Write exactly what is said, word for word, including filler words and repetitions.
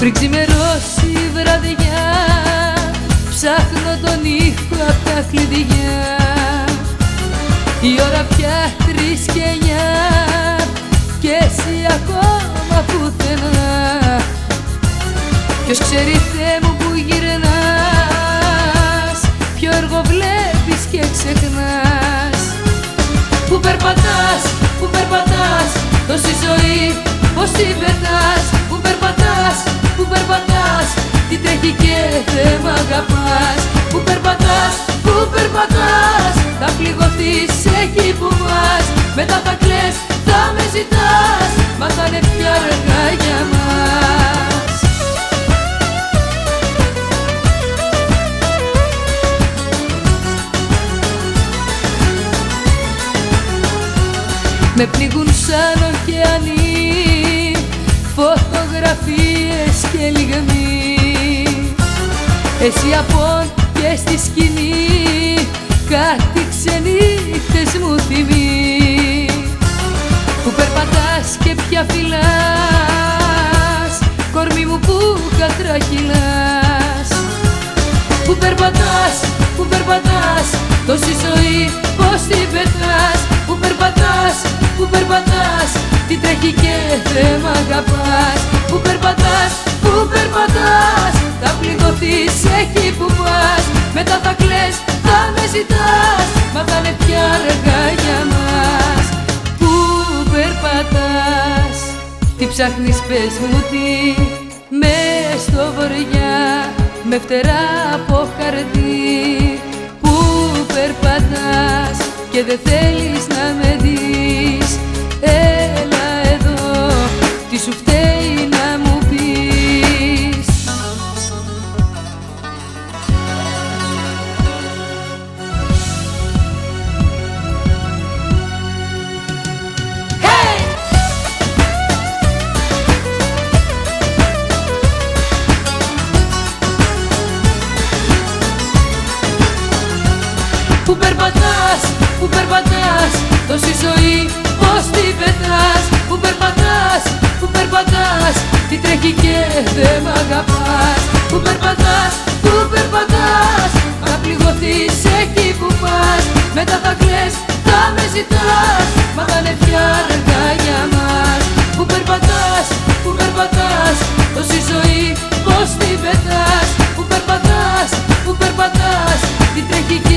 Πριν ξημερώσει η βραδιά, ψάχνω τον ήχο απ' τα κλειδιά. Η ώρα πια τρεις και εννιά κι εσύ ακόμα πουθενά. Ποιος ξέρει, Θεέ μου, που γυρνάς, ποιο έργο βλέπεις και ξεχνάς. Που περπατάς, που περπατάς, τόση ζωή πως την πετάς. Που περπατάς, που περπατάς, τι τρέχει και δεν μ' αγαπάς. Που περπατάς, που περπατάς, θα πληγωθείς εκεί που πας. Μετά θα κλαις, θα με ζητάς, μα θα είναι πια αργά για μας. Με πνίγουν σαν ωκεανοί, φωτογραφίες και λιγμοί. Εσύ απόν και στη σκηνή, κάτι ξενύχτες μου θυμεί. Που περπατάς και πια φυλάς, κορμί μου που κατρακυλάς. Που περπατάς, που περπατάς, τόση ζωή πως την πετάς. Που περπατάς, που περπατάς, τι τρέχει και δεν μ' αγαπάς. Που περπατάς, που περπατάς, θα πληγωθείς εκεί που πας. Μετά θα κλαις, θα με ζητάς, μα θα είναι πια αργά για μας. Που περπατάς, τι ψάχνεις πες μου τι, μες στο βορειά, με φτερά από χαρτί. Που περπατάς και δεν θέλεις να με δεις, έλα εδώ, τι σου φταίει να μου πεις. Hey! Που περπατάς, που περπατάς, τόση ζωή πως την πετάς. Που περπατάς, που περπατάς, τι τρέχει και δεν μ' αγαπάς. Που περπατάς, που περπατάς, θα πληγωθείς εκεί που πας. Μετά θα κλαις, θα με ζητάς, μα θα είναι πια αργά για μας. Που περπατάς, που περπατάς, τόση ζωή πως την πετάς. Που περπατάς, που περπατάς, τι τρέχει και